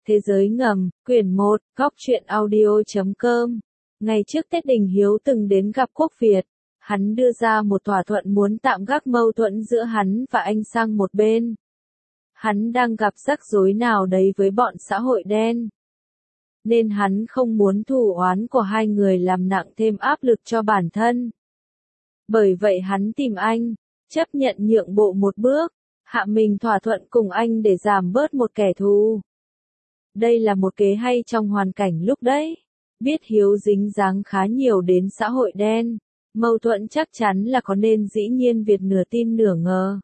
Thế giới ngầm, quyển 1, góc truyện audio.com. Ngày trước Tết Đình Hiếu từng đến gặp Quốc Việt. Hắn đưa ra một thỏa thuận muốn tạm gác mâu thuẫn giữa hắn và anh sang một bên. Hắn đang gặp rắc rối nào đấy với bọn xã hội đen. Nên hắn không muốn thù oán của hai người làm nặng thêm áp lực cho bản thân. Bởi vậy hắn tìm anh, chấp nhận nhượng bộ một bước, hạ mình thỏa thuận cùng anh để giảm bớt một kẻ thù. Đây là một kế hay trong hoàn cảnh lúc đấy. Biết Hiếu dính dáng khá nhiều đến xã hội đen, mâu thuẫn chắc chắn là có nên dĩ nhiên Việt nửa tin nửa ngờ.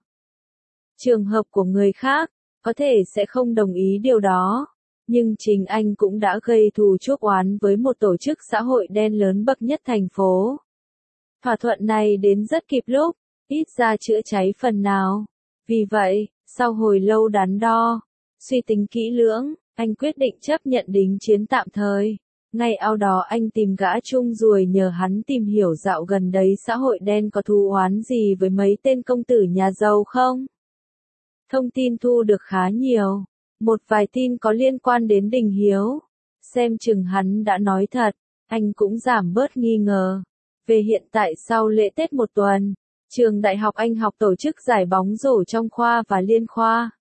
Trường hợp của người khác, có thể sẽ không đồng ý điều đó, nhưng chính anh cũng đã gây thù chuốc oán với một tổ chức xã hội đen lớn bậc nhất thành phố. Thỏa thuận này đến rất kịp lúc, ít ra chữa cháy phần nào. Vì vậy, sau hồi lâu đắn đo, suy tính kỹ lưỡng, anh quyết định chấp nhận đính chiến tạm thời. Ngay sau đó anh tìm gã Trung Ruồi nhờ hắn tìm hiểu dạo gần đấy xã hội đen có thù oán gì với mấy tên công tử nhà giàu không. Thông tin thu được khá nhiều, một vài tin có liên quan đến Đình Hiếu. Xem chừng hắn đã nói thật, anh cũng giảm bớt nghi ngờ. Về hiện tại sau lễ Tết một tuần, trường đại học anh học tổ chức giải bóng rổ trong khoa và liên khoa.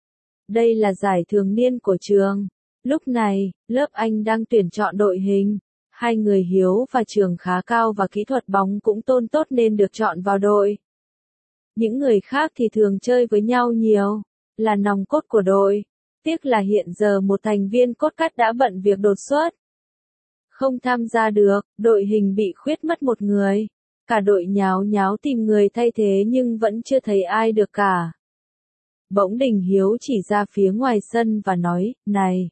Đây là giải thường niên của trường. Lúc này, lớp anh đang tuyển chọn đội hình. Hai người Hiếu và Trường khá cao và kỹ thuật bóng cũng tôn tốt nên được chọn vào đội. Những người khác thì thường chơi với nhau nhiều, là nòng cốt của đội. Tiếc là hiện giờ một thành viên cốt cắt đã bận việc đột xuất. Không tham gia được, đội hình bị khuyết mất một người. Cả đội nháo nháo tìm người thay thế nhưng vẫn chưa thấy ai được cả. Bỗng Đình Hiếu chỉ ra phía ngoài sân và nói, này,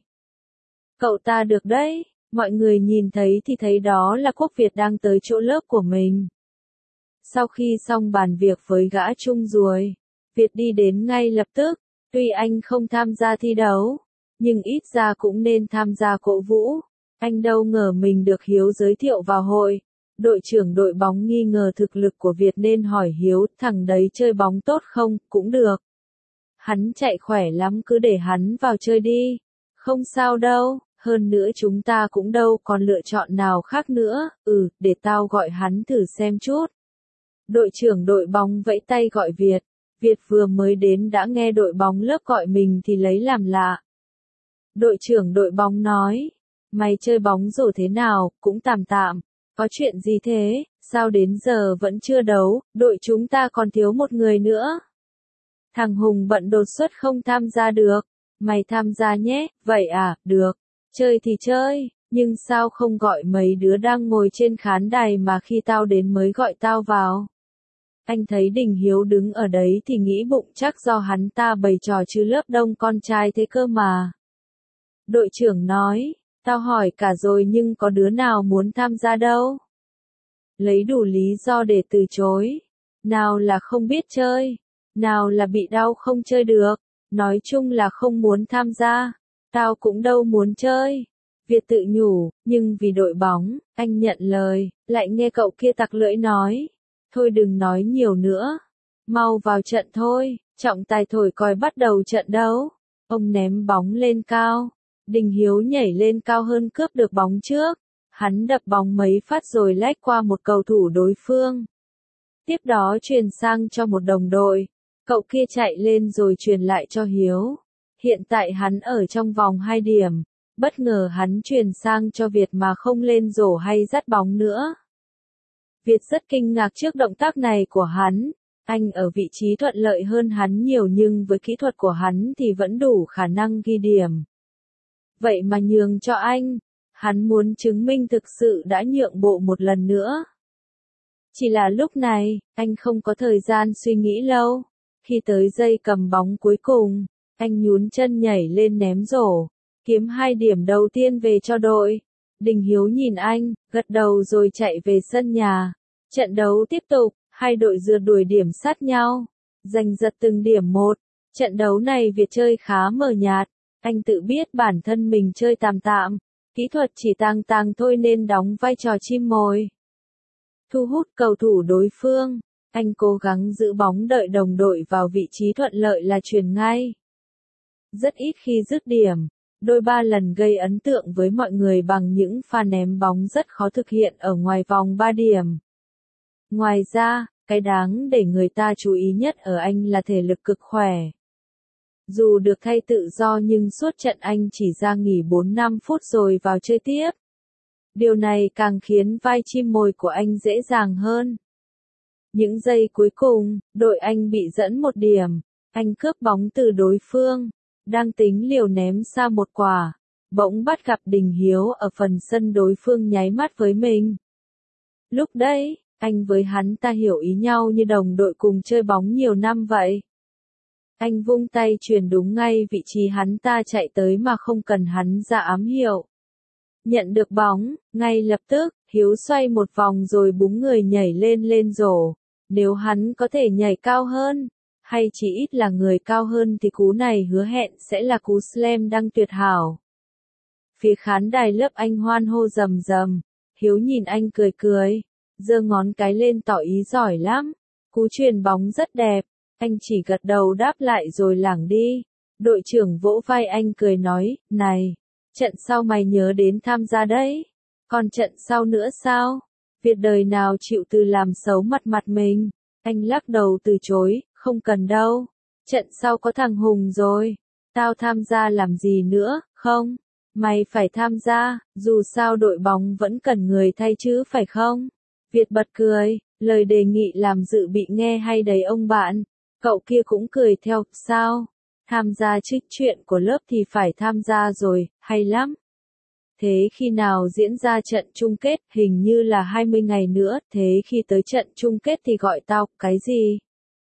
cậu ta được đấy. Mọi người nhìn thấy thì thấy đó là Quốc Việt đang tới chỗ lớp của mình. Sau khi xong bàn việc với gã Trung Ruồi, Việt đi đến ngay lập tức. Tuy anh không tham gia thi đấu, nhưng ít ra cũng nên tham gia cổ vũ. Anh đâu ngờ mình được Hiếu giới thiệu vào hội. Đội trưởng đội bóng nghi ngờ thực lực của Việt nên hỏi Hiếu, thằng đấy chơi bóng tốt không, cũng được. Hắn chạy khỏe lắm, cứ để hắn vào chơi đi. Không sao đâu, hơn nữa chúng ta cũng đâu còn lựa chọn nào khác nữa, để tao gọi hắn thử xem chút. Đội trưởng đội bóng vẫy tay gọi Việt. Việt vừa mới đến đã nghe đội bóng lớp gọi mình thì lấy làm lạ. Đội trưởng đội bóng nói, mày chơi bóng rổ thế nào, cũng tạm tạm. Có chuyện gì thế, sao đến giờ vẫn chưa đấu, đội chúng ta còn thiếu một người nữa. Thằng Hùng bận đột xuất không tham gia được. Mày tham gia nhé, vậy à, được. Chơi thì chơi, nhưng sao không gọi mấy đứa đang ngồi trên khán đài mà khi tao đến mới gọi tao vào. Anh thấy Đình Hiếu đứng ở đấy thì nghĩ bụng chắc do hắn ta bày trò chứ lớp đông con trai thế cơ mà. Đội trưởng nói, tao hỏi cả rồi nhưng có đứa nào muốn tham gia đâu. Lấy đủ lý do để từ chối. Nào là không biết chơi, nào là bị đau không chơi được, nói chung là không muốn tham gia. Tao cũng đâu muốn chơi. Việt tự nhủ, nhưng vì đội bóng, anh nhận lời, lại nghe cậu kia tặc lưỡi nói. Thôi đừng nói nhiều nữa. Mau vào trận thôi, trọng tài thổi còi bắt đầu trận đấu. Ông ném bóng lên cao. Đình Hiếu nhảy lên cao hơn cướp được bóng trước. Hắn đập bóng mấy phát rồi lách qua một cầu thủ đối phương. Tiếp đó truyền sang cho một đồng đội. Cậu kia chạy lên rồi truyền lại cho Hiếu. Hiện tại hắn ở trong vòng 2 điểm. Bất ngờ hắn truyền sang cho Việt mà không lên rổ hay dắt bóng nữa. Việt rất kinh ngạc trước động tác này của hắn. Anh ở vị trí thuận lợi hơn hắn nhiều nhưng với kỹ thuật của hắn thì vẫn đủ khả năng ghi điểm. Vậy mà nhường cho anh. Hắn muốn chứng minh thực sự đã nhượng bộ một lần nữa. Chỉ là lúc này, anh không có thời gian suy nghĩ lâu. Khi tới giây cầm bóng cuối cùng, anh nhún chân nhảy lên ném rổ, kiếm 2 điểm đầu tiên về cho đội. Đình Hiếu nhìn anh, gật đầu rồi chạy về sân nhà. Trận đấu tiếp tục, hai đội rượt đuổi điểm sát nhau, giành giật từng điểm một. Trận đấu này Việt chơi khá mờ nhạt, anh tự biết bản thân mình chơi tạm tạm, kỹ thuật chỉ tàng tàng thôi nên đóng vai trò chim mồi. Thu hút cầu thủ đối phương, anh cố gắng giữ bóng đợi đồng đội vào vị trí thuận lợi là chuyền ngay. Rất ít khi dứt điểm, đôi ba lần gây ấn tượng với mọi người bằng những pha ném bóng rất khó thực hiện ở ngoài vòng 3 điểm. Ngoài ra, cái đáng để người ta chú ý nhất ở anh là thể lực cực khỏe. Dù được thay tự do nhưng suốt trận anh chỉ ra nghỉ 4-5 phút rồi vào chơi tiếp. Điều này càng khiến vai chim mồi của anh dễ dàng hơn. Những giây cuối cùng, đội anh bị dẫn 1 điểm. Anh cướp bóng từ đối phương, đang tính liều ném xa một quả. Bỗng bắt gặp Đình Hiếu ở phần sân đối phương nháy mắt với mình. Lúc đấy, anh với hắn ta hiểu ý nhau như đồng đội cùng chơi bóng nhiều năm vậy. Anh vung tay chuyền đúng ngay vị trí hắn ta chạy tới mà không cần hắn ra ám hiệu. Nhận được bóng, ngay lập tức, Hiếu xoay một vòng rồi búng người nhảy lên rổ. Nếu hắn có thể nhảy cao hơn, hay chỉ ít là người cao hơn thì cú này hứa hẹn sẽ là cú slam dunk tuyệt hảo. Phía khán đài lớp anh hoan hô rầm rầm. Hiếu nhìn anh cười, giơ ngón cái lên tỏ ý giỏi lắm. Cú chuyền bóng rất đẹp. Anh chỉ gật đầu đáp lại rồi lảng đi. Đội trưởng vỗ vai anh cười nói, này, trận sau mày nhớ đến tham gia đấy. Còn trận sau nữa sao? Việc đời nào chịu từ làm xấu mặt mình. Anh lắc đầu từ chối, không cần đâu. Trận sau có thằng Hùng rồi. Tao tham gia làm gì nữa, không? Mày phải tham gia, dù sao đội bóng vẫn cần người thay chứ phải không? Việt bật cười, lời đề nghị làm dự bị nghe hay đấy ông bạn. Cậu kia cũng cười theo, sao? Tham gia chứ, chuyện của lớp thì phải tham gia rồi, hay lắm. Thế khi nào diễn ra trận chung kết, hình như là 20 ngày nữa, thế khi tới trận chung kết thì gọi tao, cái gì?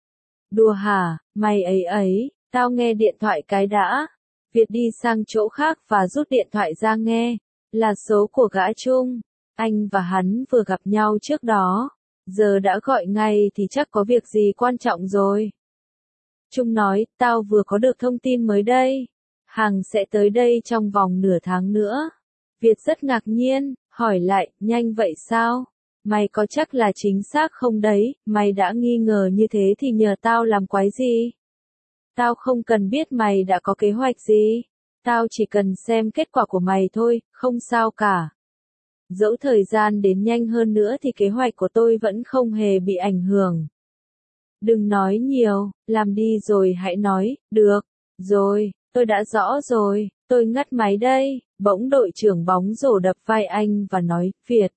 Đùa hả, mày ấy, tao nghe điện thoại cái đã. Việt đi sang chỗ khác và rút điện thoại ra nghe, là số của gã Trung. Anh và hắn vừa gặp nhau trước đó, giờ đã gọi ngay thì chắc có việc gì quan trọng rồi. Trung nói, tao vừa có được thông tin mới đây. Hằng sẽ tới đây trong vòng nửa tháng nữa. Việt rất ngạc nhiên, hỏi lại, nhanh vậy sao? Mày có chắc là chính xác không đấy, mày đã nghi ngờ như thế thì nhờ tao làm quái gì? Tao không cần biết mày đã có kế hoạch gì. Tao chỉ cần xem kết quả của mày thôi, không sao cả. Dẫu thời gian đến nhanh hơn nữa thì kế hoạch của tôi vẫn không hề bị ảnh hưởng. Đừng nói nhiều, làm đi rồi hãy nói, được, rồi, tôi đã rõ rồi, tôi ngắt máy đây. Bỗng đội trưởng bóng rổ đập vai anh và nói, Việt,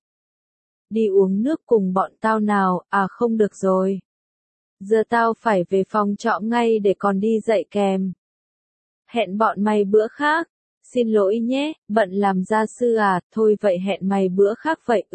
đi uống nước cùng bọn tao nào, à không được rồi. Giờ tao phải về phòng trọ ngay để còn đi dạy kèm. Hẹn bọn mày bữa khác. Xin lỗi nhé, bận làm gia sư à, thôi vậy hẹn mày bữa khác vậy,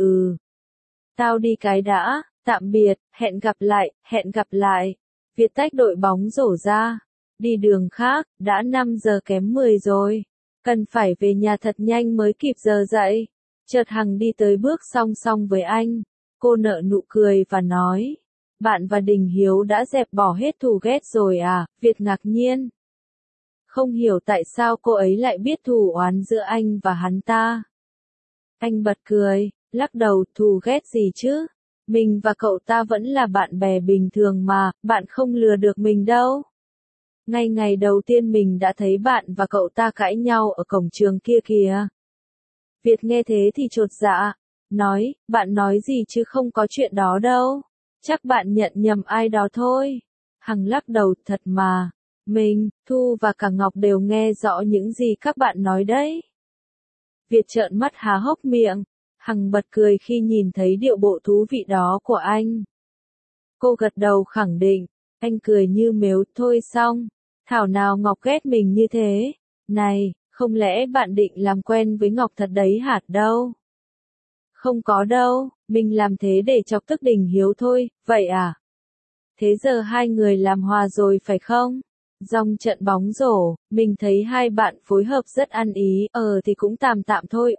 Tao đi cái đã, tạm biệt, hẹn gặp lại. Việt tách đội bóng rổ ra. Đi đường khác, đã 5 giờ kém 10 rồi. Cần phải về nhà thật nhanh mới kịp giờ dậy. Chợt Hằng đi tới bước song song với anh. Cô nở nụ cười và nói. Bạn và Đình Hiếu đã dẹp bỏ hết thù ghét rồi à? Việt ngạc nhiên. Không hiểu tại sao cô ấy lại biết thù oán giữa anh và hắn ta. Anh bật cười, lắc đầu, thù ghét gì chứ? Mình và cậu ta vẫn là bạn bè bình thường mà, bạn không lừa được mình đâu. Ngay ngày đầu tiên mình đã thấy bạn và cậu ta cãi nhau ở cổng trường kia kìa. Việt nghe thế thì chột dạ, nói, bạn nói gì chứ không có chuyện đó đâu. Chắc bạn nhận nhầm ai đó thôi. Hằng lắc đầu, thật mà. Mình, Thu và cả Ngọc đều nghe rõ những gì các bạn nói đấy. Việt trợn mắt há hốc miệng. Hằng bật cười khi nhìn thấy điệu bộ thú vị đó của anh. Cô gật đầu khẳng định. Anh cười như mếu, thôi xong. Thảo nào Ngọc ghét mình như thế. Này, không lẽ bạn định làm quen với Ngọc thật đấy hả đâu? Không có đâu, mình làm thế để chọc tức Đình Hiếu thôi, vậy à? Thế giờ hai người làm hòa rồi phải không? Dòng trận bóng rổ, mình thấy hai bạn phối hợp rất ăn ý, thì cũng tạm tạm thôi,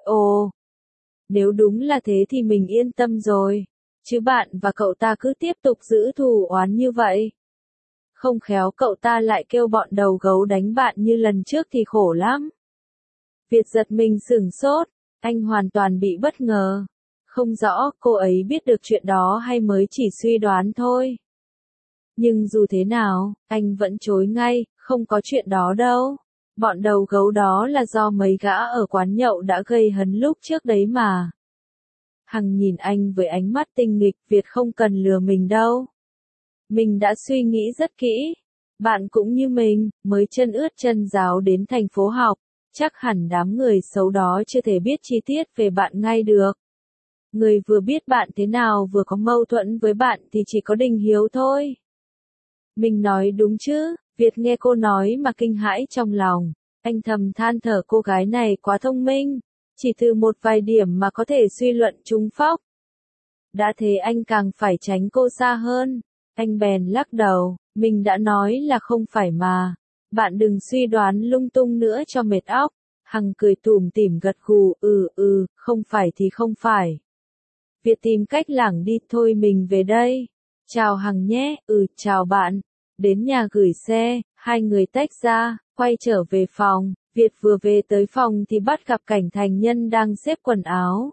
Nếu đúng là thế thì mình yên tâm rồi. Chứ bạn và cậu ta cứ tiếp tục giữ thù oán như vậy. Không khéo cậu ta lại kêu bọn đầu gấu đánh bạn như lần trước thì khổ lắm. Việt giật mình sửng sốt, anh hoàn toàn bị bất ngờ. Không rõ cô ấy biết được chuyện đó hay mới chỉ suy đoán thôi. Nhưng dù thế nào, anh vẫn chối ngay, không có chuyện đó đâu. Bọn đầu gấu đó là do mấy gã ở quán nhậu đã gây hấn lúc trước đấy mà. Hằng nhìn anh với ánh mắt tinh nghịch, Việt không cần lừa mình đâu. Mình đã suy nghĩ rất kỹ. Bạn cũng như mình, mới chân ướt chân ráo đến thành phố học, chắc hẳn đám người xấu đó chưa thể biết chi tiết về bạn ngay được. Người vừa biết bạn thế nào vừa có mâu thuẫn với bạn thì chỉ có Đình Hiếu thôi. Mình nói đúng chứ? Việt nghe cô nói mà kinh hãi trong lòng. Anh thầm than thở cô gái này quá thông minh. Chỉ từ một vài điểm mà có thể suy luận trúng phóc. Đã thế anh càng phải tránh cô xa hơn. Anh bèn lắc đầu, mình đã nói là không phải mà. Bạn đừng suy đoán lung tung nữa cho mệt óc. Hằng cười tủm tỉm gật gù, không phải thì không phải. Việt tìm cách lảng đi, thôi mình về đây. Chào Hằng nhé, chào bạn. Đến nhà gửi xe, hai người tách ra, quay trở về phòng. Việt vừa về tới phòng thì bắt gặp cảnh Thành Nhân đang xếp quần áo.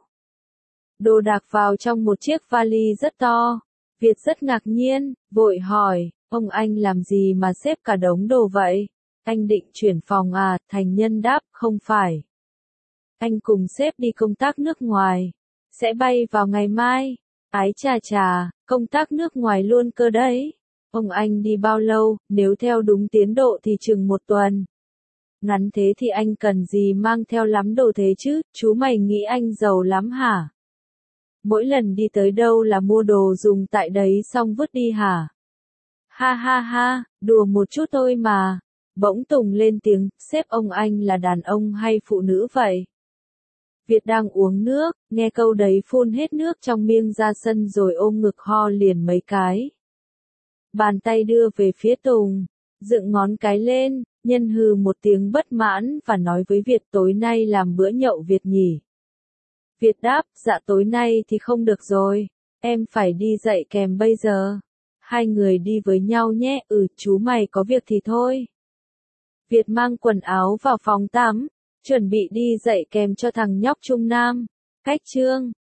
Đồ đạc vào trong một chiếc vali rất to. Việt rất ngạc nhiên, vội hỏi, ông anh làm gì mà xếp cả đống đồ vậy? Anh định chuyển phòng à? Thành Nhân đáp, không phải. Anh cùng sếp đi công tác nước ngoài. Sẽ bay vào ngày mai. Ái chà chà, công tác nước ngoài luôn cơ đấy. Ông anh đi bao lâu? Nếu theo đúng tiến độ thì chừng 1 tuần. Ngắn thế thì anh cần gì mang theo lắm đồ thế chứ? Chú mày nghĩ anh giàu lắm hả? Mỗi lần đi tới đâu là mua đồ dùng tại đấy xong vứt đi hả? Ha ha ha, đùa một chút thôi mà. Bỗng Tùng lên tiếng, sếp ông anh là đàn ông hay phụ nữ vậy? Việt đang uống nước, nghe câu đấy phun hết nước trong miệng ra sân rồi ôm ngực ho liền mấy cái. Bàn tay đưa về phía Tùng, dựng ngón cái lên, Nhân hừ một tiếng bất mãn và nói với Việt tối nay làm bữa nhậu Việt nhỉ. Việt đáp, dạ tối nay thì không được rồi, em phải đi dạy kèm bây giờ. Hai người đi với nhau nhé, chú mày có việc thì thôi. Việt mang quần áo vào phòng tắm, chuẩn bị đi dạy kèm cho thằng nhóc Trung Nam. Cách chương